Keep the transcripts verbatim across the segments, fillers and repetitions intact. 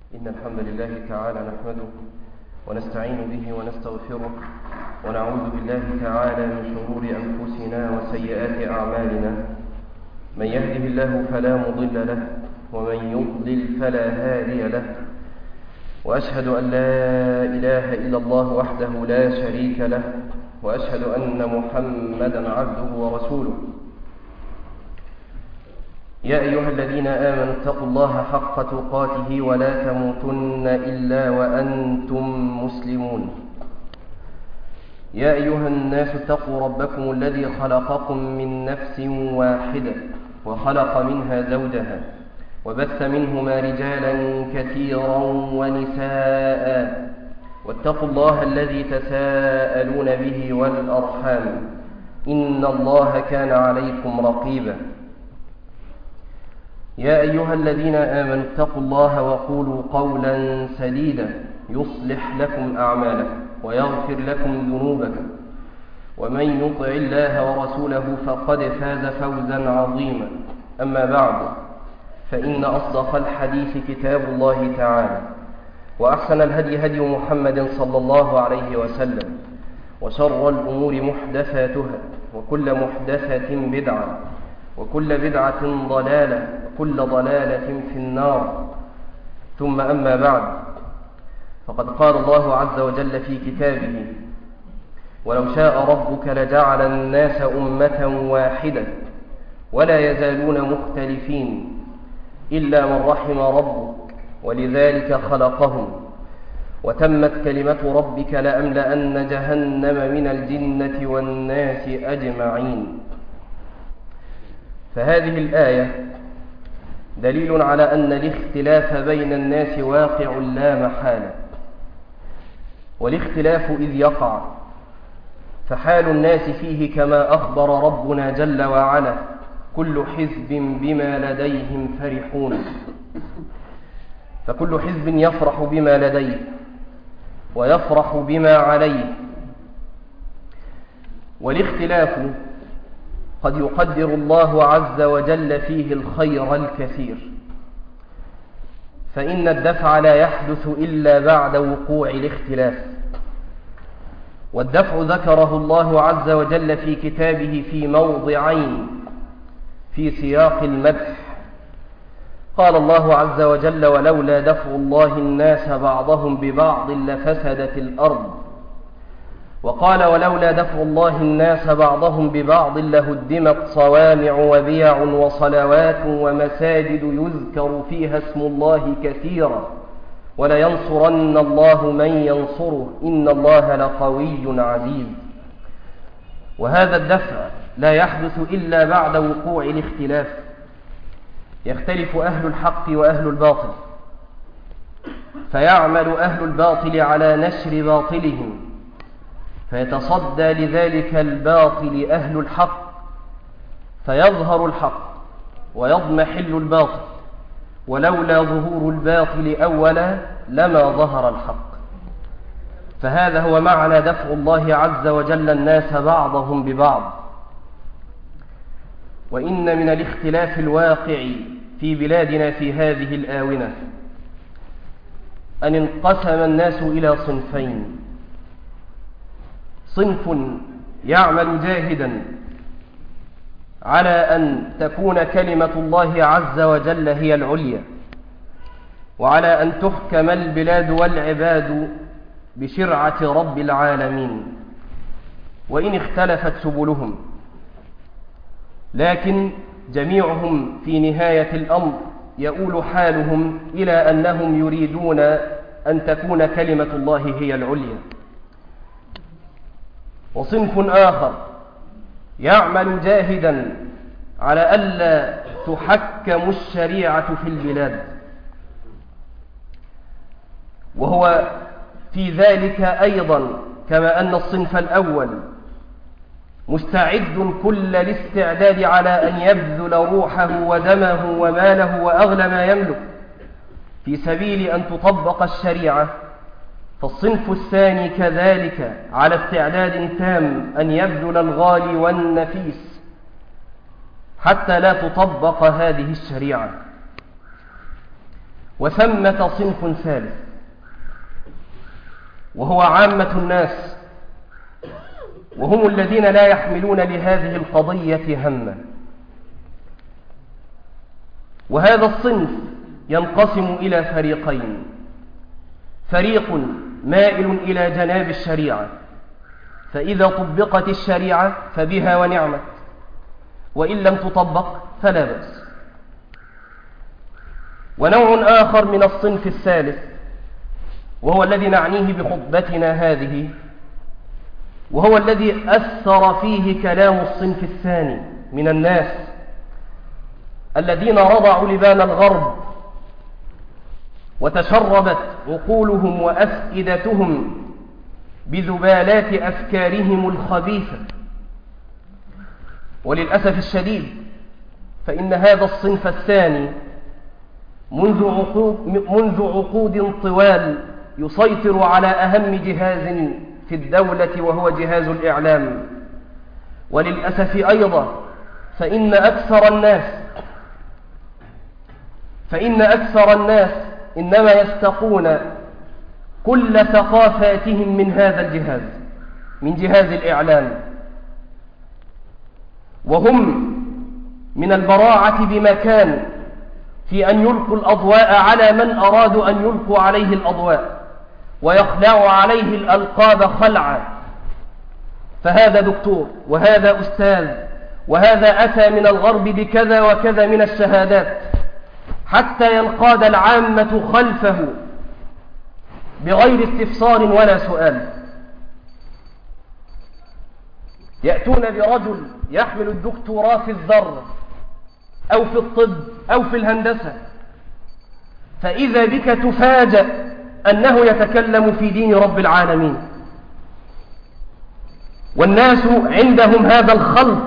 إن الحمد لله تعالى نحمده ونستعين به ونستغفره ونعوذ بالله تعالى من شرور أنفسنا وسيئات أعمالنا. من يهده الله فلا مضل له ومن يضلل فلا هادي له، وأشهد أن لا إله إلا الله وحده لا شريك له، وأشهد أن محمدا عبده ورسوله. يا أيها الذين آمنوا اتقوا الله حق تقاته ولا تموتن إلا وأنتم مسلمون. يا أيها الناس اتقوا ربكم الذي خلقكم من نفس واحدة وخلق منها زوجها وبث منهما رجالا كثيرا ونساء، واتقوا الله الذي تساءلون به والأرحام إن الله كان عليكم رقيبا. يا أيها الذين آمنوا اتقوا الله وقولوا قولا سديدا يصلح لكم أعمالكم ويغفر لكم ذنوبكم، ومن يطع الله ورسوله فقد فاز فوزا عظيما. أما بعد، فإن أصدق الحديث كتاب الله تعالى، وأحسن الهدي هدي محمد صلى الله عليه وسلم، وشر الأمور محدثاتها، وكل محدثة بدعة، وكل بدعة ضلالة، وكل ضلالة في النار. ثم أما بعد، فقد قال الله عز وجل في كتابه: ولو شاء ربك لجعل الناس أمة واحدة ولا يزالون مختلفين إلا من رحم ربك ولذلك خلقهم وتمت كلمة ربك لأملأن جهنم من الجنة والناس أجمعين. فهذه الآية دليل على أن الاختلاف بين الناس واقع لا محالة، والاختلاف إذ يقع فحال الناس فيه كما أخبر ربنا جل وعلا: كل حزب بما لديهم فرحون. فكل حزب يفرح بما لديه ويفرح بما عليه. والاختلاف قد يقدر الله عز وجل فيه الخير الكثير، فإن الدفع لا يحدث إلا بعد وقوع الاختلاف. والدفع ذكره الله عز وجل في كتابه في موضعين في سياق المدح. قال الله عز وجل: ولولا دفع الله الناس بعضهم ببعض لفسدت الأرض. وقال: ولولا دفع الله الناس بعضهم ببعض لهدمت صوامع وبيع وصلوات ومساجد يذكر فيها اسم الله كثيرا ولينصرن الله من ينصره إن الله لقوي عزيز. وهذا الدفع لا يحدث إلا بعد وقوع الاختلاف. يختلف أهل الحق وأهل الباطل، فيعمل أهل الباطل على نشر باطلهم، فيتصدى لذلك الباطل أهل الحق، فيظهر الحق ويضمحل الباطل، ولولا ظهور الباطل أولا لما ظهر الحق. فهذا هو معنى دفع الله عز وجل الناس بعضهم ببعض. وإن من الاختلاف الواقع في بلادنا في هذه الآونة أن انقسم الناس إلى صنفين: صنف يعمل جاهدا على أن تكون كلمة الله عز وجل هي العليا، وعلى أن تحكم البلاد والعباد بشرعة رب العالمين وإن اختلفت سبلهم، لكن جميعهم في نهاية الأمر يؤول حالهم إلى أنهم يريدون أن تكون كلمة الله هي العليا. وصنف آخر يعمل جاهدا على ألا تحكم الشريعة في البلاد، وهو في ذلك أيضا كما أن الصنف الأول مستعد كل الاستعداد على أن يبذل روحه ودمه وماله وأغلى ما يملك في سبيل أن تطبق الشريعة، فالصنف الثاني كذلك على استعداد تام أن يبذل الغالي والنفيس حتى لا تطبق هذه الشريعة. وثمة صنف ثالث، وهو عامة الناس، وهم الذين لا يحملون لهذه القضية هما. وهذا الصنف ينقسم إلى فريقين: فريق مائل إلى جناب الشريعة، فإذا طبقت الشريعة فبها ونعمت، وإن لم تطبق فلا بأس. ونوع آخر من الصنف الثالث، وهو الذي نعنيه بخطبتنا هذه، وهو الذي أثر فيه كلام الصنف الثاني من الناس الذين رضعوا لبان الغرب وتشربت عقولهم وأفئدتهم بذبالات أفكارهم الخبيثة. وللأسف الشديد فإن هذا الصنف الثاني منذ عقود, منذ عقود طوال يسيطر على أهم جهاز في الدولة، وهو جهاز الإعلام. وللأسف أيضا فإن أكثر الناس فإن أكثر الناس إنما يستقون كل ثقافاتهم من هذا الجهاز، من جهاز الإعلام، وهم من البراعة بمكان في أن يلقوا الأضواء على من أرادوا أن يلقوا عليه الأضواء، ويخلعوا عليه الألقاب خلعا. فهذا دكتور، وهذا أستاذ، وهذا أتى من الغرب بكذا وكذا من الشهادات، حتى ينقاد العامة خلفه بغير استفسار ولا سؤال. يأتون برجل يحمل الدكتوراه في الذر أو في الطب أو في الهندسة، فإذا بك تفاجأ أنه يتكلم في دين رب العالمين. والناس عندهم هذا الخلط.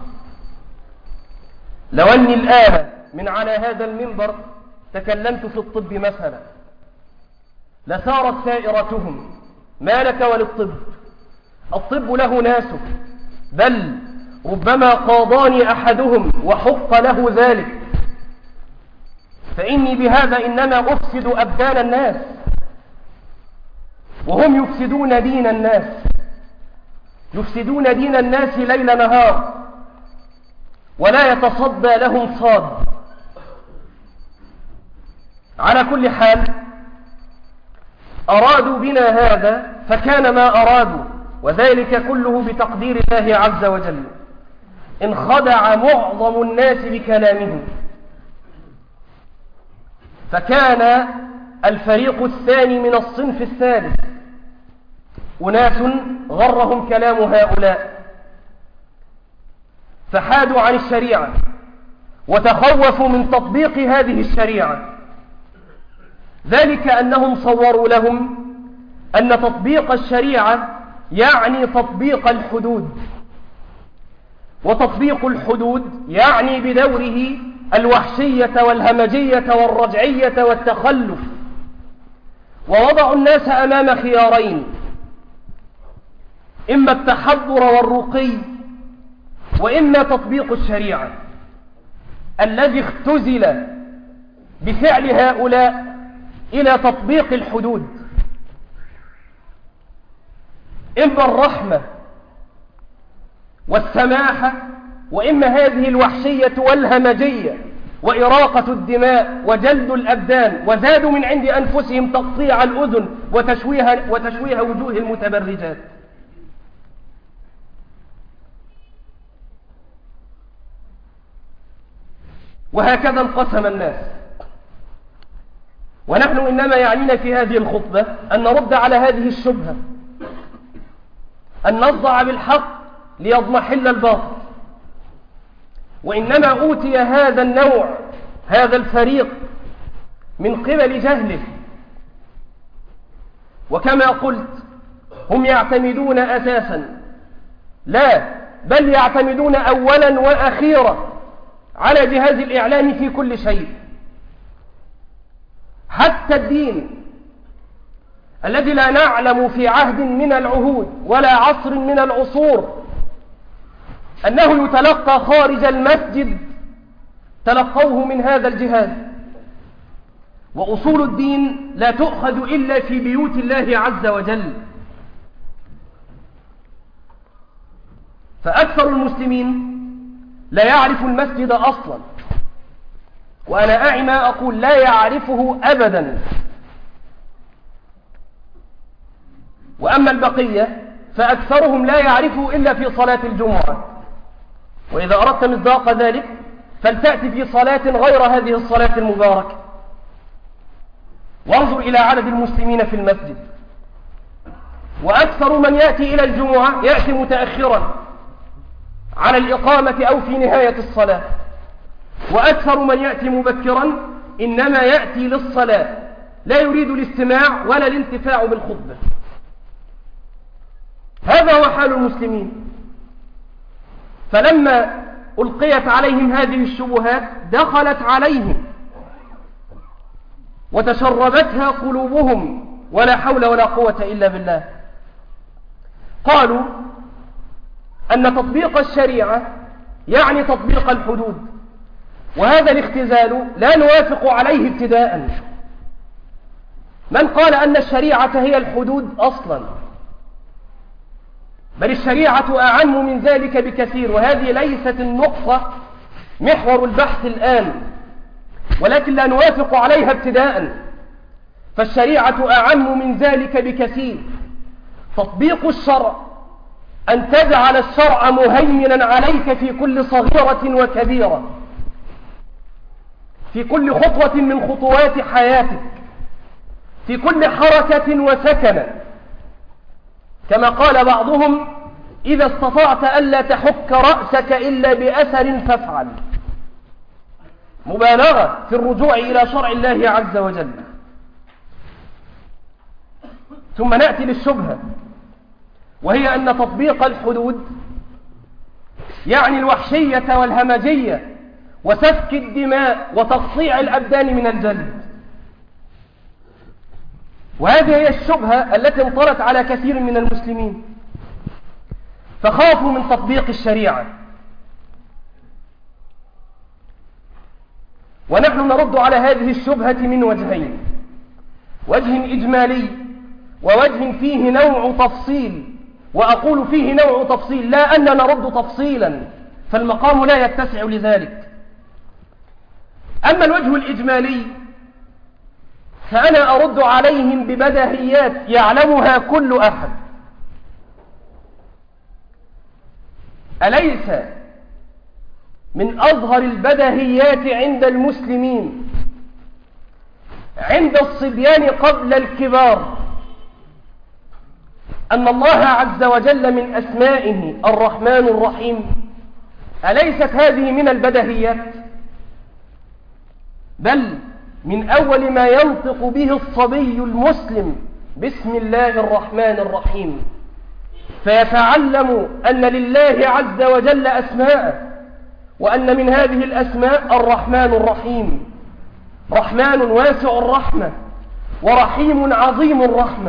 لو أني الآن من على هذا المنبر تكلمت في الطب مثلا لسارت سائرتهم: ما لك وللطب؟ الطب له ناسه، بل ربما قاضاني أحدهم وحق له ذلك، فإني بهذا إنما أفسد أبدان الناس، وهم يفسدون دين الناس، يفسدون دين الناس ليل نهار، ولا يتصدى لهم صاد. على كل حال أرادوا بنا هذا فكان ما أرادوا، وذلك كله بتقدير الله عز وجل. انخدع معظم الناس بكلامهم، فكان الفريق الثاني من الصنف الثالث أناس غرهم كلام هؤلاء، فحادوا عن الشريعة وتخوفوا من تطبيق هذه الشريعة. ذلك أنهم صوروا لهم أن تطبيق الشريعة يعني تطبيق الحدود، وتطبيق الحدود يعني بدوره الوحشية والهمجية والرجعية والتخلف. ووضعوا الناس أمام خيارين: إما التحضر والرقي، وإما تطبيق الشريعة. الذي اختزل بفعل هؤلاء إلى تطبيق الحدود، إما الرحمة والسماحة، وإما هذه الوحشية والهمجية وإراقة الدماء وجلد الأبدان، وزادوا من عند أنفسهم تقطيع الأذن وتشويه, وتشويه وجوه المتبرجات. وهكذا انقسم الناس. ونحن إنما يعنينا في هذه الخطبة أن نرد على هذه الشبهة، أن نصدع بالحق ليضمحل الباطل. وإنما أوتي هذا النوع، هذا الفريق، من قبل جهله. وكما قلت هم يعتمدون أساسا، لا بل يعتمدون أولا وأخيرا على جهاز الإعلام في كل شيء، حتى الدين الذي لا نعلم في عهد من العهود ولا عصر من العصور أنه يتلقى خارج المسجد، تلقوه من هذا الجهاز. وأصول الدين لا تؤخذ إلا في بيوت الله عز وجل. فأكثر المسلمين لا يعرف المسجد أصلا، وأنا أعي ما أقول، لا يعرفه أبدا. وأما البقية فأكثرهم لا يعرفه إلا في صلاة الجمعة، وإذا أردت مصداق ذلك فلتأتي في صلاة غير هذه الصلاة المباركة وانظر إلى عدد المسلمين في المسجد. وأكثر من يأتي إلى الجمعة يأتي متأخرا على الإقامة أو في نهاية الصلاة، وأكثر من يأتي مبكرا إنما يأتي للصلاة، لا يريد الاستماع ولا الانتفاع بالخطبة. هذا هو حال المسلمين. فلما ألقيت عليهم هذه الشبهات دخلت عليهم وتشربتها قلوبهم، ولا حول ولا قوة إلا بالله. قالوا أن تطبيق الشريعة يعني تطبيق الحدود، وهذا الاختزال لا نوافق عليه ابتداء. من قال أن الشريعة هي الحدود أصلا؟ بل الشريعة أعم من ذلك بكثير، وهذه ليست النقطة محور البحث الآن، ولكن لا نوافق عليها ابتداء. فالشريعة أعم من ذلك بكثير. تطبيق الشرع أن تجعل الشرع مهيمنا عليك في كل صغيرة وكبيرة، في كل خطوة من خطوات حياتك، في كل حركة وسكنة. كما قال بعضهم: إذا استطعت ألا تحك رأسك إلا بأثر فافعل. مبالغة في الرجوع إلى شرع الله عز وجل. ثم نأتي للشبهة، وهي أن تطبيق الحدود يعني الوحشية والهمجية وسفك الدماء وتقطيع الأبدان من الجلد. وهذه هي الشبهة التي انطلت على كثير من المسلمين، فخافوا من تطبيق الشريعة. ونحن نرد على هذه الشبهة من وجهين: وجه إجمالي ووجه فيه نوع تفصيل. وأقول فيه نوع تفصيل لا أن نرد تفصيلا، فالمقام لا يتسع لذلك. أما الوجه الإجمالي فأنا أرد عليهم ببديهيات يعلمها كل أحد. أليس من أظهر البديهيات عند المسلمين عند الصبيان قبل الكبار أن الله عز وجل من أسمائه الرحمن الرحيم؟ أليست هذه من البديهيات؟ بل من أول ما ينطق به الصبي المسلم بسم الله الرحمن الرحيم، فيتعلم أن لله عز وجل أسماء، وأن من هذه الأسماء الرحمن الرحيم. رحمن واسع الرحمة، ورحيم عظيم الرحمة.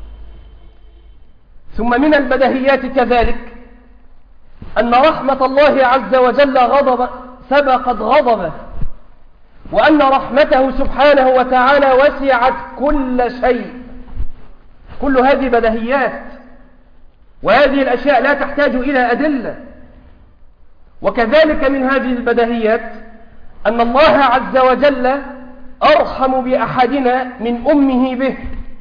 ثم من البديهيات كذلك أن رحمة الله عز وجل غضب سبقت غضبه، وأن رحمته سبحانه وتعالى وسعت كل شيء. كل هذه بديهيات، وهذه الأشياء لا تحتاج إلى أدلة. وكذلك من هذه البديهيات أن الله عز وجل أرحم بأحدنا من أمه به.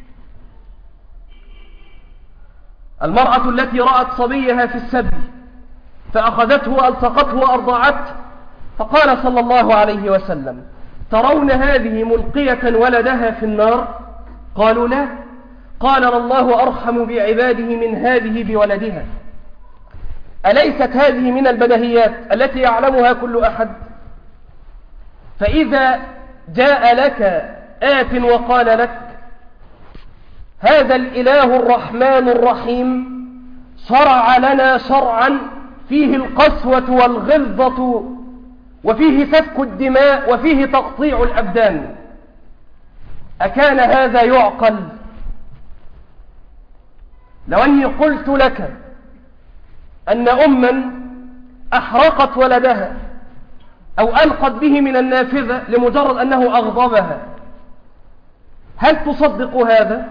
المرأة التي رأت صبيها في السبي فأخذته وألصقته وأرضعته، فقال صلى الله عليه وسلم: ترون هذه ملقية ولدها في النار؟ قالوا: لا. قال: الله أرحم بعباده من هذه بولدها. أليست هذه من البديهيات التي يعلمها كل أحد؟ فإذا جاء لك آت وقال لك: هذا الإله الرحمن الرحيم شرع لنا شرعا فيه القسوة والغلظة، وفيه سفك الدماء، وفيه تقطيع الأبدان، أكان هذا يعقل؟ لو أني قلت لك أن أما أحرقت ولدها أو ألقت به من النافذة لمجرد أنه أغضبها، هل تصدق هذا؟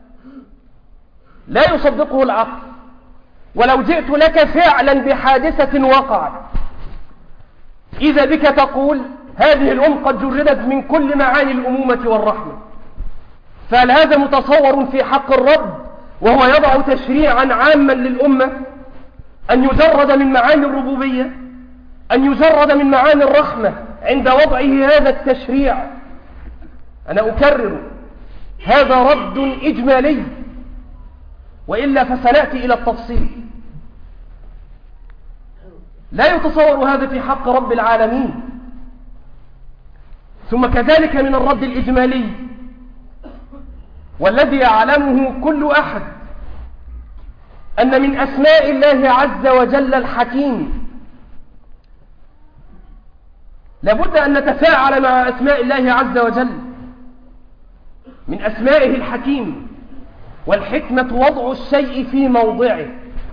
لا يصدقه العقل. ولو جئت لك فعلا بحادثة وقعت إذا بك تقول هذه الأم قد جردت من كل معاني الأمومة والرحمة، فهل هذا متصور في حق الرب وهو يضع تشريعا عاما للأمة أن يجرد من معاني الربوبية، أن يجرد من معاني الرحمة عند وضعه هذا التشريع؟ أنا أكرر، هذا رد إجمالي، وإلا فسنأتي إلى التفصيل. لا يتصور هذا في حق رب العالمين. ثم كذلك من الرد الإجمالي والذي يعلمه كل أحد أن من أسماء الله عز وجل الحكيم. لابد أن نتفاعل مع أسماء الله عز وجل. من أسمائه الحكيم، والحكمة وضع الشيء في موضعه.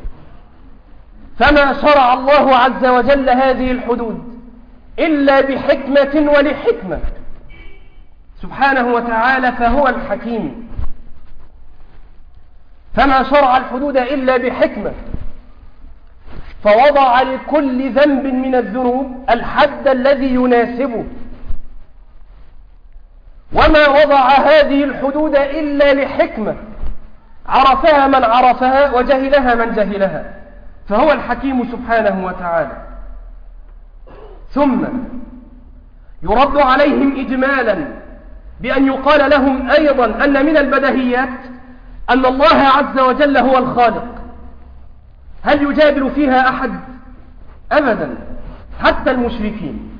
فما شرع الله عز وجل هذه الحدود إلا بحكمة ولحكمة سبحانه وتعالى، فهو الحكيم. فما شرع الحدود إلا بحكمة، فوضع لكل ذنب من الذنوب الحد الذي يناسبه. وما وضع هذه الحدود إلا لحكمة عرفها من عرفها وجهلها من جهلها، فهو الحكيم سبحانه وتعالى. ثم يرد عليهم إجمالا بأن يقال لهم أيضا أن من البديهيات أن الله عز وجل هو الخالق. هل يجادل فيها أحد؟ أبدا، حتى المشركين.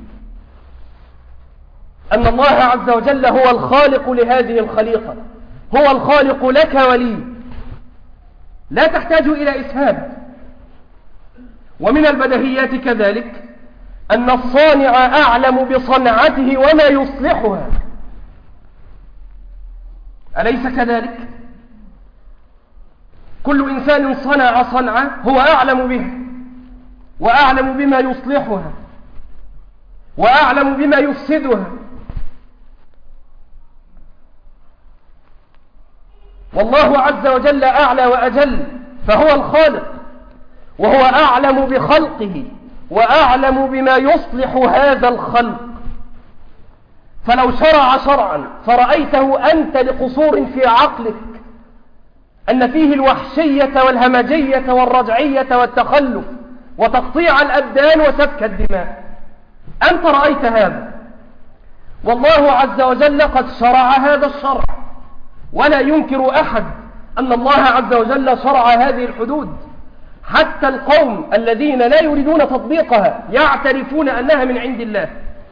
أن الله عز وجل هو الخالق لهذه الخليقة، هو الخالق لك ولي، لا تحتاج إلى إسهاب. ومن البديهيات كذلك أن الصانع أعلم بصنعته وما يصلحها، أليس كذلك؟ كل إنسان صنع صنعة هو أعلم به، وأعلم بما يصلحها، وأعلم بما يفسدها. والله عز وجل أعلى وأجل، فهو الخالق، وهو أعلم بخلقه وأعلم بما يصلح هذا الخلق. فلو شرع شرعا فرأيته أنت لقصور في عقلك أن فيه الوحشية والهمجية والرجعية والتخلف وتقطيع الأبدان وسفك الدماء، أنت رأيت هذا، والله عز وجل قد شرع هذا الشرع. ولا ينكر أحد أن الله عز وجل شرع هذه الحدود، حتى القوم الذين لا يريدون تطبيقها يعترفون أنها من عند الله،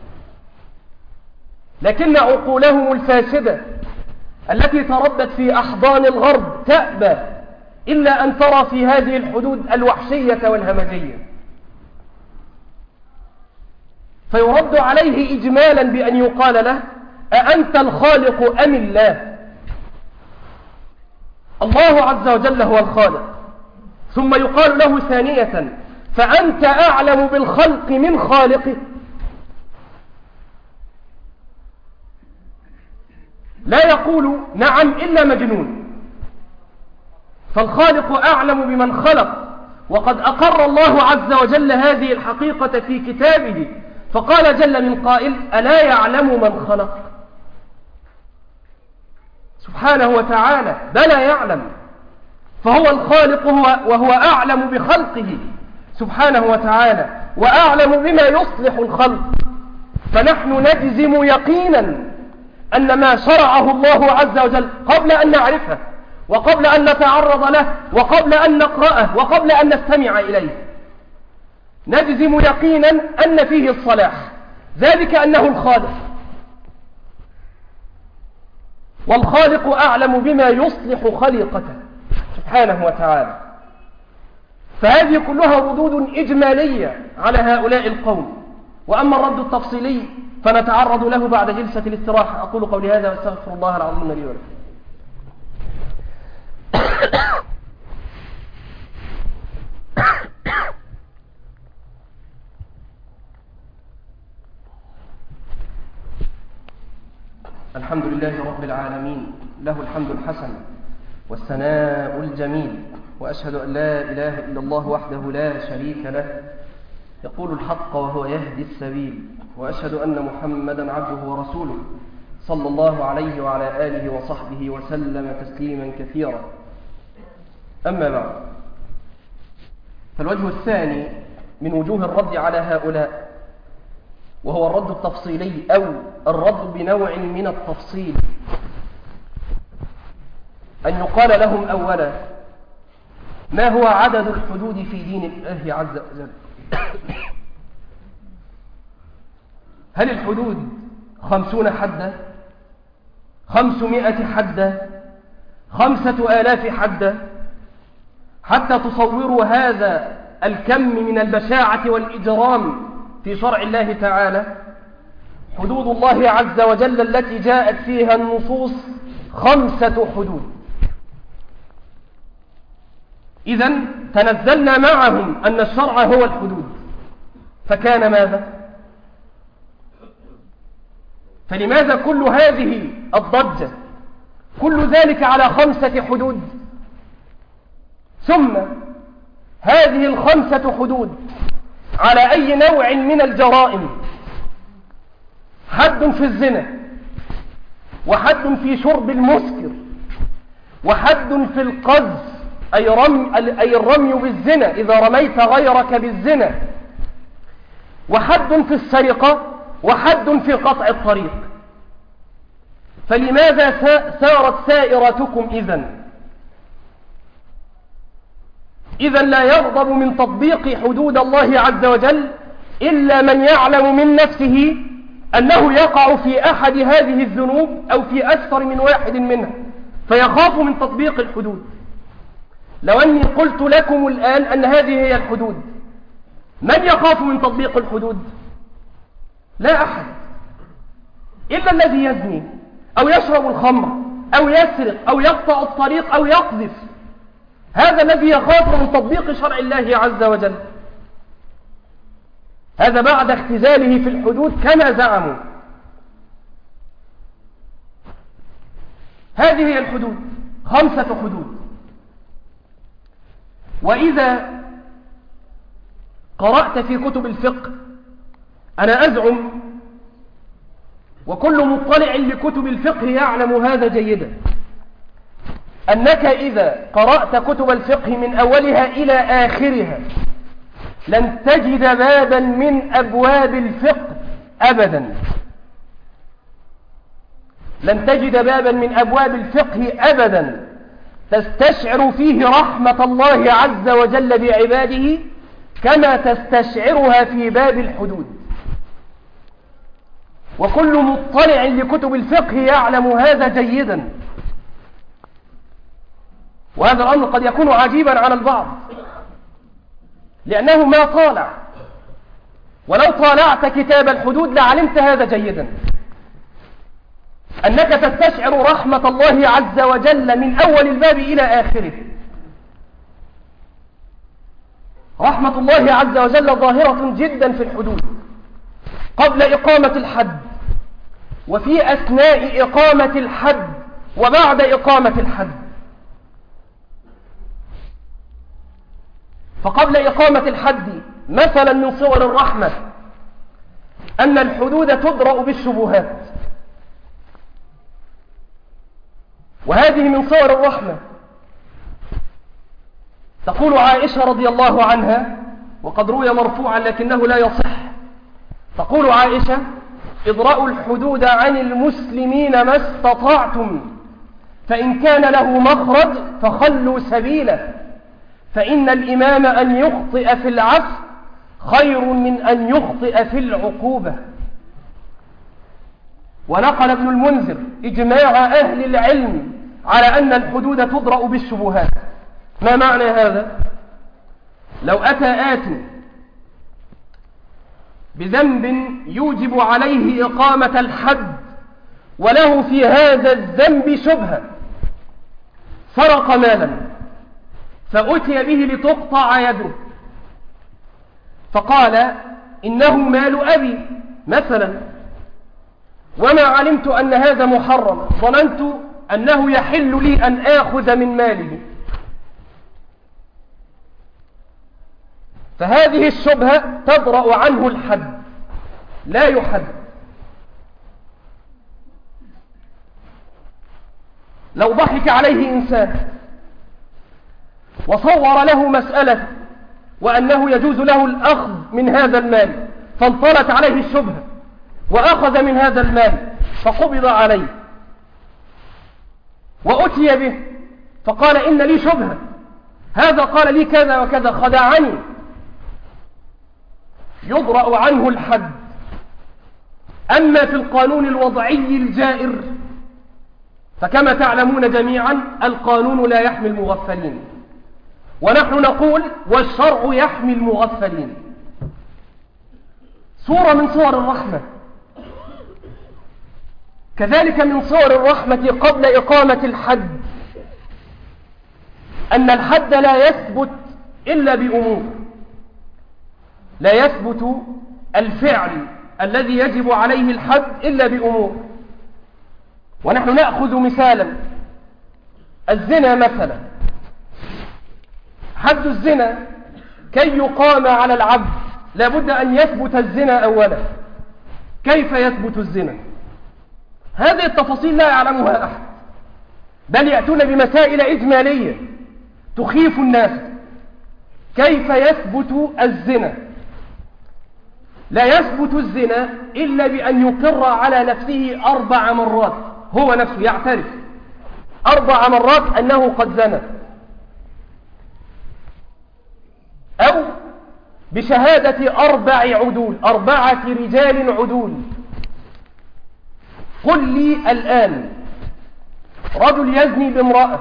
لكن عقولهم الفاسدة التي تربت في أحضان الغرب تأبى إلا أن ترى في هذه الحدود الوحشية والهمجية. فيرد عليه إجمالا بأن يقال له: أأنت الخالق أم الله؟ الله عز وجل هو الخالق. ثم يقال له ثانية: فأنت أعلم بالخلق من خالقه؟ لا يقول نعم إلا مجنون، فالخالق أعلم بمن خلق. وقد أقر الله عز وجل هذه الحقيقة في كتابه، فقال جل من قائل: ألا يعلم من خلق؟ سبحانه وتعالى بلى يعلم، فهو الخالق وهو أعلم بخلقه سبحانه وتعالى، وأعلم بما يصلح الخلق. فنحن نجزم يقينا أن ما شرعه الله عز وجل قبل أن نعرفه، وقبل أن نتعرض له، وقبل أن نقرأه، وقبل أن نستمع إليه، نجزم يقينا أن فيه الصلاح، ذلك أنه الخالق، والخالق أعلم بما يصلح خليقته سبحانه وتعالى. فهذه كلها ردود إجمالية على هؤلاء القوم. وأما الرد التفصيلي فنتعرض له بعد جلسة الاستراحة. أقول قولي هذا واستغفر الله العظيم لي ولكم. الحمد لله رب العالمين، له الحمد الحسن والثناء الجميل، وأشهد أن لا إله إلا الله وحده لا شريك له يقول الحق وهو يهدي السبيل، وأشهد أن محمدا عبده ورسوله صلى الله عليه وعلى آله وصحبه وسلم تسليما كثيرا. أما بعد، فالوجه الثاني من وجوه الرد على هؤلاء وهو الرد التفصيلي أو الرد بنوع من التفصيل، أن يقال لهم أولا: ما هو عدد الحدود في دين الله عز وجل؟ هل الحدود خمسون حدا، خمسمائة حدا، خمسة آلاف حدا؟ حتى تصوروا هذا الكم من البشاعة والإجرام في شرع الله تعالى. حدود الله عز وجل التي جاءت فيها النصوص خمسة حدود. إذن تنزلنا معهم أن الشرع هو الحدود، فكان ماذا؟ فلماذا كل هذه الضجة؟ كل ذلك على خمسة حدود، ثم هذه الخمسة حدود على أي نوع من الجرائم: حد في الزنا، وحد في شرب المسكر، وحد في القذف أي, رمي أي الرمي بالزنا إذا رميت غيرك بالزنا، وحد في السرقة، وحد في قطع الطريق. فلماذا سارت سائرتكم إذن؟ إذن لا يغضب من تطبيق حدود الله عز وجل إلا من يعلم من نفسه أنه يقع في أحد هذه الذنوب أو في أكثر من واحد منها، فيخاف من تطبيق الحدود. لو أني قلت لكم الآن أن هذه هي الحدود، من يخاف من تطبيق الحدود؟ لا أحد، إلا الذي يزني أو يشرب الخمر أو يسرق أو يقطع الطريق أو يقذف، هذا الذي يخاف من تطبيق شرع الله عز وجل. هذا بعد اختزاله في الحدود كما زعموا. هذه هي الحدود، خمسة حدود. وإذا قرأت في كتب الفقه، أنا أزعم وكل مطلع لكتب الفقه يعلم هذا جيدا، أنك إذا قرأت كتب الفقه من أولها إلى آخرها لن تجد بابا من أبواب الفقه أبدا، لن تجد بابا من أبواب الفقه أبدا تستشعر فيه رحمة الله عز وجل بعباده كما تستشعرها في باب الحدود. وكل مطلع لكتب الفقه يعلم هذا جيدا. وهذا الأمر قد يكون عجيبا على البعض لأنه ما طالع، ولو طالعت كتاب الحدود لعلمت هذا جيدا، أنك تستشعر رحمة الله عز وجل من أول الباب إلى آخره. رحمة الله عز وجل ظاهرة جدا في الحدود، قبل إقامة الحد، وفي أثناء إقامة الحد، وبعد إقامة الحد. فقبل إقامة الحد مثلا من صور الرحمة أن الحدود تدرأ بالشبهات، وهذه من صور الرحمة. تقول عائشة رضي الله عنها، وقد روي مرفوعا لكنه لا يصح، تقول عائشة: اضرأوا الحدود عن المسلمين ما استطعتم، فإن كان له مخرج فخلوا سبيله، فإن الإمام أن يخطئ في العفو خير من أن يخطئ في العقوبة. ونقل ابن المنذر إجماع أهل العلم على أن الحدود تدرأ بالشبهات. ما معنى هذا؟ لو أتى آت بذنب يوجب عليه إقامة الحد وله في هذا الذنب شبهة، سرق مالا فأتي به لتقطع يده، فقال: إنه مال أبي مثلا، وما علمت أن هذا محرم، ظننت أنه يحل لي أن آخذ من ماله. فهذه الشبهة تدرأ عنه الحد، لا يحد. لو ضحك عليه إنسان وصور له مسألة وأنه يجوز له الأخذ من هذا المال، فانطلت عليه الشبهة وأخذ من هذا المال فقبض عليه وأتي به فقال إن لي شبهة، هذا قال لي كذا وكذا خدعني، يضرأ عنه الحد. أما في القانون الوضعي الجائر فكما تعلمون جميعا القانون لا يحمي المغفلين، ونحن نقول والشرع يحمي المغفلين. صورة من صور الرحمة. كذلك من صور الرحمة قبل إقامة الحد أن الحد لا يثبت إلا بأمور. لا يثبت الفعل الذي يجب عليه الحد إلا بأمور. ونحن نأخذ مثالا الزنا مثلا. حد الزنا كي يقام على العبد لابد أن يثبت الزنا أولا. كيف يثبت الزنا؟ هذه التفاصيل لا يعلمها أحد، بل يأتون بمسائل إجمالية تخيف الناس. كيف يثبت الزنا؟ لا يثبت الزنا إلا بأن يقر على نفسه أربع مرات، هو نفسه يعترف أربع مرات أنه قد زنى، أو بشهادة أربع عدول، أربعة رجال عدول. قل لي الآن رجل يزني بامرأة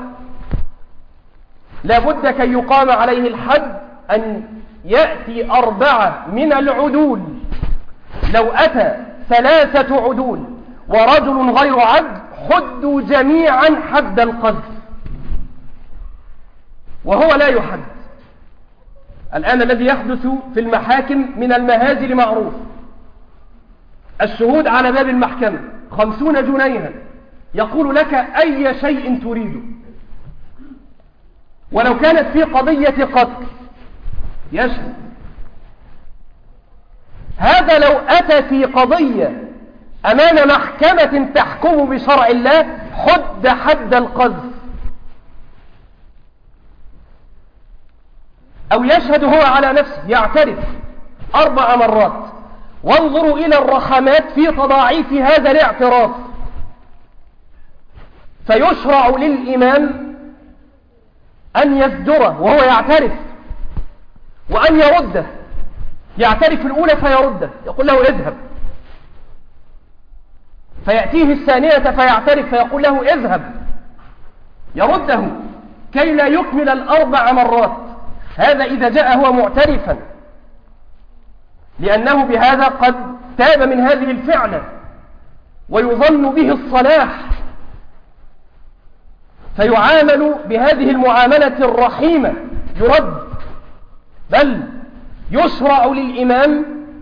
لابد كي يقام عليه الحد أن يأتي أربعة من العدول. لو أتى ثلاثة عدول ورجل غير عبد حدوا جميعا حد القذف، وهو لا يحد. الآن الذي يحدث في المحاكم من المهازل معروف. الشهود على باب المحكمة خمسون جنيها، يقول لك أي شيء تريده، ولو كانت في قضية قتل يشهد. هذا لو أتى في قضية أمام محكمة تحكم بشرع الله حد حد القذف، أو يشهد هو على نفسه يعترف أربع مرات. وانظروا إلى الرحمات في تضاعيف هذا الاعتراف. فيشرع للإمام أن يزدره وهو يعترف وأن يرده. يعترف الأولى فيرده، يقول له اذهب، فيأتيه الثانية فيعترف فيقول له اذهب، يرده كي لا يكمل الأربع مرات. هذا إذا جاء هو معترفا، لأنه بهذا قد تاب من هذه الفعلة ويظن به الصلاح، فيعامل بهذه المعاملة الرحيمة يرد. بل يشرع للإمام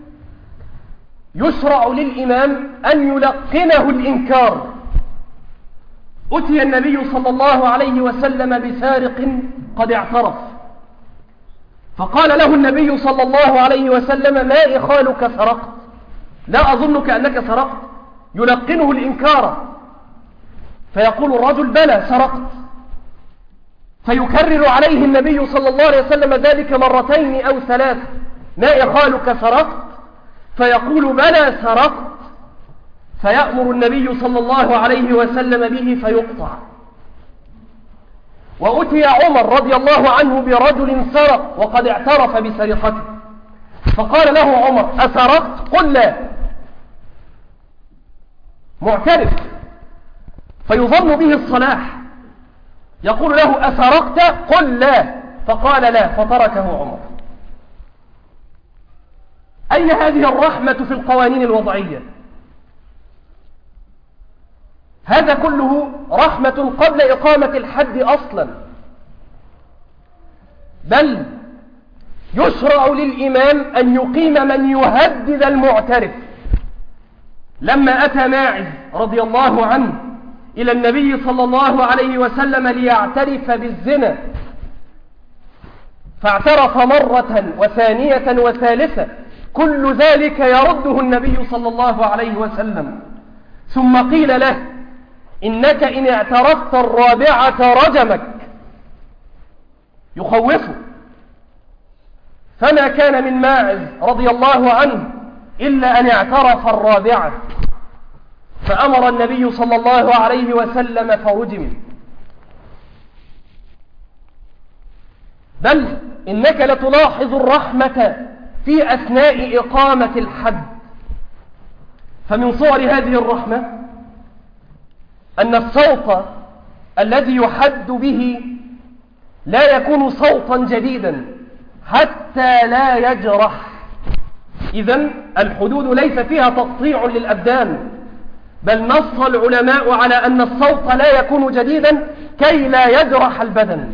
يشرع للإمام أن يلقنه الإنكار. أتي النبي صلى الله عليه وسلم بسارق قد اعترف، فقال له النبي صلى الله عليه وسلم ما إخالك سرقت؟ لا أظنك أنك سرقت. يلقنه الإنكار، فيقول الرجل بلى سرقت، فيكرر عليه النبي صلى الله عليه وسلم ذلك مرتين أو ثلاث، ما إخالك سرقت؟ فيقول بلى سرقت، فيأمر النبي صلى الله عليه وسلم به فيقطع. وأتي عمر رضي الله عنه برجل سرق وقد اعترف بسرقته، فقال له عمر أسرقت؟ قل لا، معترف، فيظن به الصلاح، يقول له أسرقت؟ قل لا، فقال لا، فتركه عمر. أين هذه الرحمة في القوانين الوضعية؟ هذا كله رحمة قبل إقامة الحد أصلا. بل يشرع للإمام أن يقيم من يهدد المعترف، لما أتى ماعز رضي الله عنه إلى النبي صلى الله عليه وسلم ليعترف بالزنا، فاعترف مرة وثانية وثالثة، كل ذلك يرده النبي صلى الله عليه وسلم. ثم قيل له: إنك إن اعترفت الرابعة رجمك، يخوفه. فما كان من ماعز رضي الله عنه إلا أن اعترف الرابعة، فأمر النبي صلى الله عليه وسلم فرجم. بل إنك لتلاحظ الرحمة في أثناء إقامة الحد. فمن صور هذه الرحمة أن الصوت الذي يحد به لا يكون صوتا جديدا حتى لا يجرح. إذن الحدود ليس فيها تقطيع للأبدان، بل نص العلماء على أن الصوت لا يكون جديدا كي لا يجرح البدن.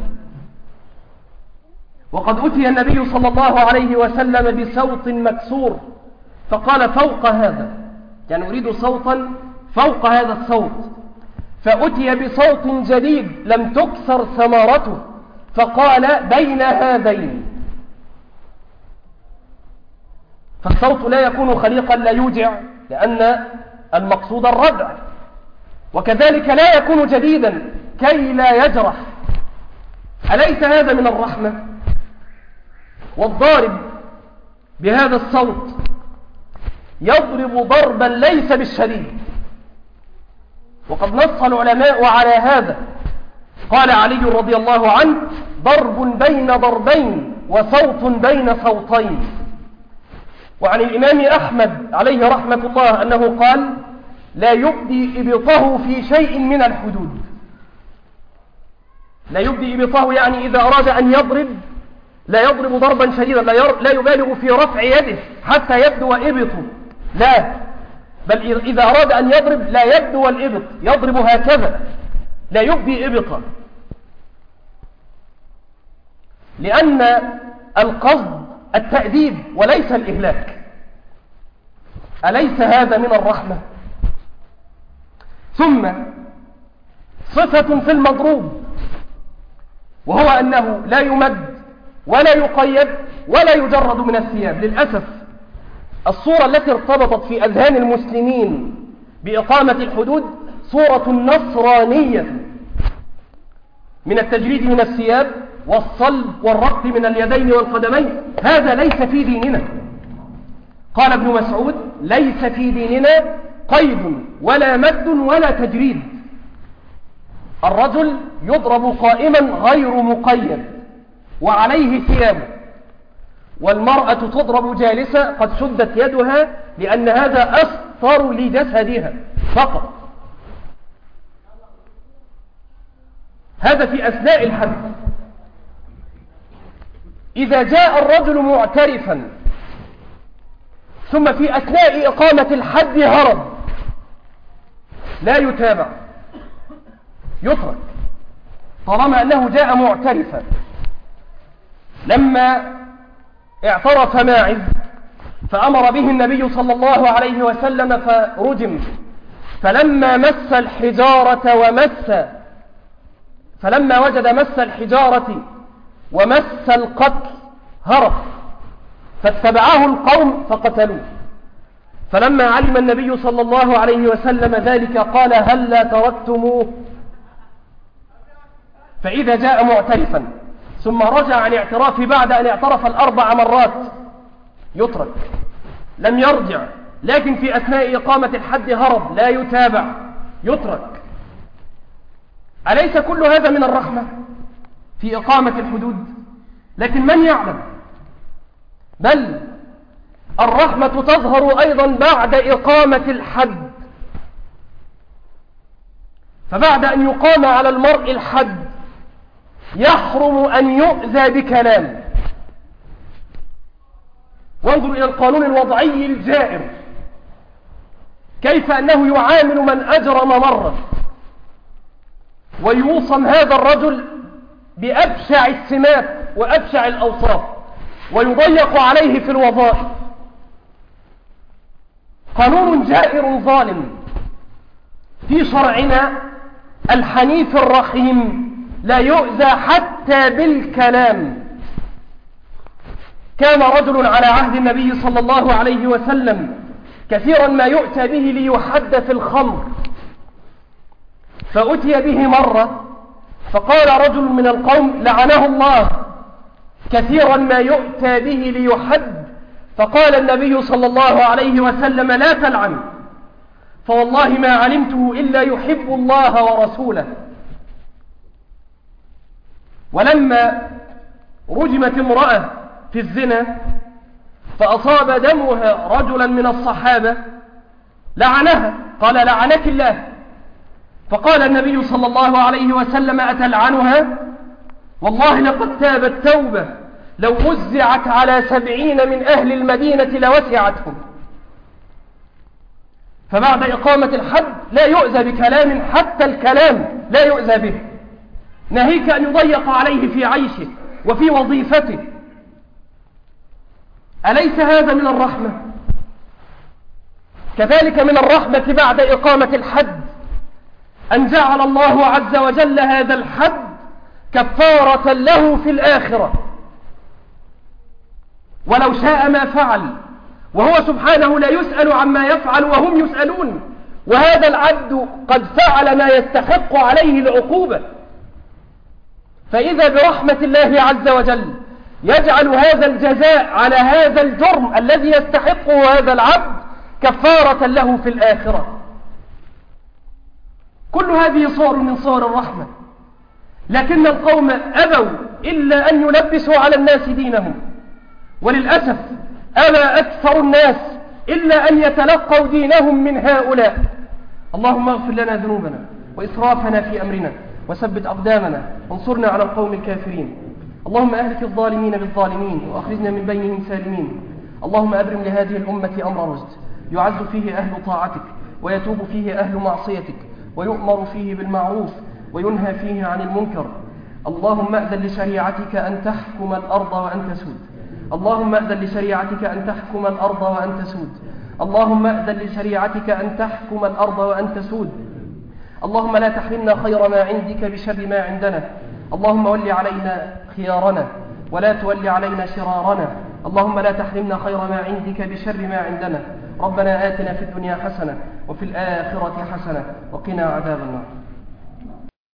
وقد أتي النبي صلى الله عليه وسلم بصوت مكسور، فقال: فوق هذا، يعني أريد صوتا فوق هذا الصوت. فأتي بصوت جديد لم تكسر ثمرته، فقال: بين هذين. فالصوت لا يكون خليقا لا يوجع، لأن المقصود الردع، وكذلك لا يكون جديدا كي لا يجرح. أليس هذا من الرحمة؟ والضارب بهذا الصوت يضرب ضربا ليس بالشديد، وقد نص العلماء على هذا. قال علي رضي الله عنه: ضرب بين ضربين وصوت بين صوتين. وعن الإمام أحمد عليه رحمة الله أنه قال: لا يبدي إبطه في شيء من الحدود. لا يبدي إبطه يعني إذا أراد أن يضرب لا يضرب ضربا شديدا، لا يبالغ في رفع يده حتى يبدو إبطه، لا، بل إذا أراد أن يضرب لا يبدو الإبط، يضرب هكذا، لا يبدي إبطا، لأن القصد التأديب وليس الإهلاك. أليس هذا من الرحمة؟ ثم صفة في المضروب، وهو أنه لا يمد ولا يقيد ولا يجرد من الثياب. للأسف الصورة التي ارتبطت في أذهان المسلمين بإقامة الحدود صورة النصرانية، من التجريد من الثياب والصلب والربط من اليدين والقدمين. هذا ليس في ديننا. قال ابن مسعود: ليس في ديننا قيد ولا مد ولا تجريد. الرجل يضرب قائما غير مقيد وعليه ثيابه، والمرأة تضرب جالسة قد شدت يدها، لأن هذا أستر لجسدها فقط. هذا في أثناء الحد. إذا جاء الرجل معترفا ثم في أثناء إقامة الحد هرب، لا يتابع، يترك، طالما أنه جاء معترفا. لما اعترف ماعز فأمر به النبي صلى الله عليه وسلم فرجم، فلما مس الحجارة ومس فلما وجد مس الحجارة ومس القتل هرب، فاتبعه القوم فقتلوه. فلما علم النبي صلى الله عليه وسلم ذلك قال: هلا تركتموه؟ فإذا جاء معترفا ثم رجع عن اعترافه بعد أن اعترف الأربع مرات يترك، لم يرجع، لكن في أثناء إقامة الحد هرب، لا يتابع، يترك. أليس كل هذا من الرحمة في إقامة الحدود؟ لكن من يعلم؟ بل الرحمة تظهر أيضا بعد إقامة الحد. فبعد أن يقام على المرء الحد يحرم أن يؤذى بكلام. وانظر إلى القانون الوضعي الجائر، كيف أنه يعامل من أجرم مرة، ويوصم هذا الرجل بأبشع السمات وأبشع الأوصاف، ويضيق عليه في الوظائف. قانون جائر ظالم في شرعنا الحنيف الرحيم لا يؤذى حتى بالكلام. كان رجل على عهد النبي صلى الله عليه وسلم كثيرا ما يؤتى به ليحد في الخمر، فأتي به مرة فقال رجل من القوم لعنه الله، كثيرا ما يؤتى به ليحد. فقال النبي صلى الله عليه وسلم لا تلعن، فوالله ما علمته إلا يحب الله ورسوله. ولما رجمت امرأة في الزنا فأصاب دمها رجلا من الصحابة لعنها، قال لعنك الله. فقال النبي صلى الله عليه وسلم أتلعنها؟ والله لقد تابت توبة لو وزعت على سبعين من أهل المدينة لوسعتهم. فبعد إقامة الحد لا يؤذى بكلام، حتى الكلام لا يؤذى به، ناهيك أن يضيق عليه في عيشه وفي وظيفته. أليس هذا من الرحمة؟ كذلك من الرحمة بعد إقامة الحد أن جعل الله عز وجل هذا الحد كفارة له في الآخرة، ولو شاء ما فعل، وهو سبحانه لا يسأل عما يفعل وهم يسألون، وهذا العبد قد فعل ما يستحق عليه العقوبة. فإذا برحمة الله عز وجل يجعل هذا الجزاء على هذا الجرم الذي يستحقه هذا العبد كفارة له في الآخرة. كل هذه صور من صور الرحمة، لكن القوم أبوا إلا أن يلبسوا على الناس دينهم، وللأسف أبى أكثر الناس إلا أن يتلقوا دينهم من هؤلاء. اللهم اغفر لنا ذنوبنا وإسرافنا في أمرنا وثبت أقدامنا وانصرنا على القوم الكافرين. اللهم أهلك الظالمين بالظالمين وأخرجنا من بينهم سالمين. اللهم أبرم لهذه الأمة أمر رشد يعز فيه أهل طاعتك ويتوب فيه أهل معصيتك ويؤمر فيه بالمعروف وينهى فيه عن المنكر. اللهم أذن لشريعتك أن تحكم الأرض وأن تسود. اللهم أذن لشريعتك أن تحكم الأرض وأن تسود. اللهم أذن لشريعتك أن تحكم الأرض وأن تسود. اللهم لا تحرمنا خير ما عندك بشر ما عندنا. اللهم ول علينا خيارنا ولا تول علينا شرارنا. اللهم لا تحرمنا خير ما عندك بشر ما عندنا. ربنا آتنا في الدنيا حسنة وفي الآخرة حسنة وقنا عذاب النار.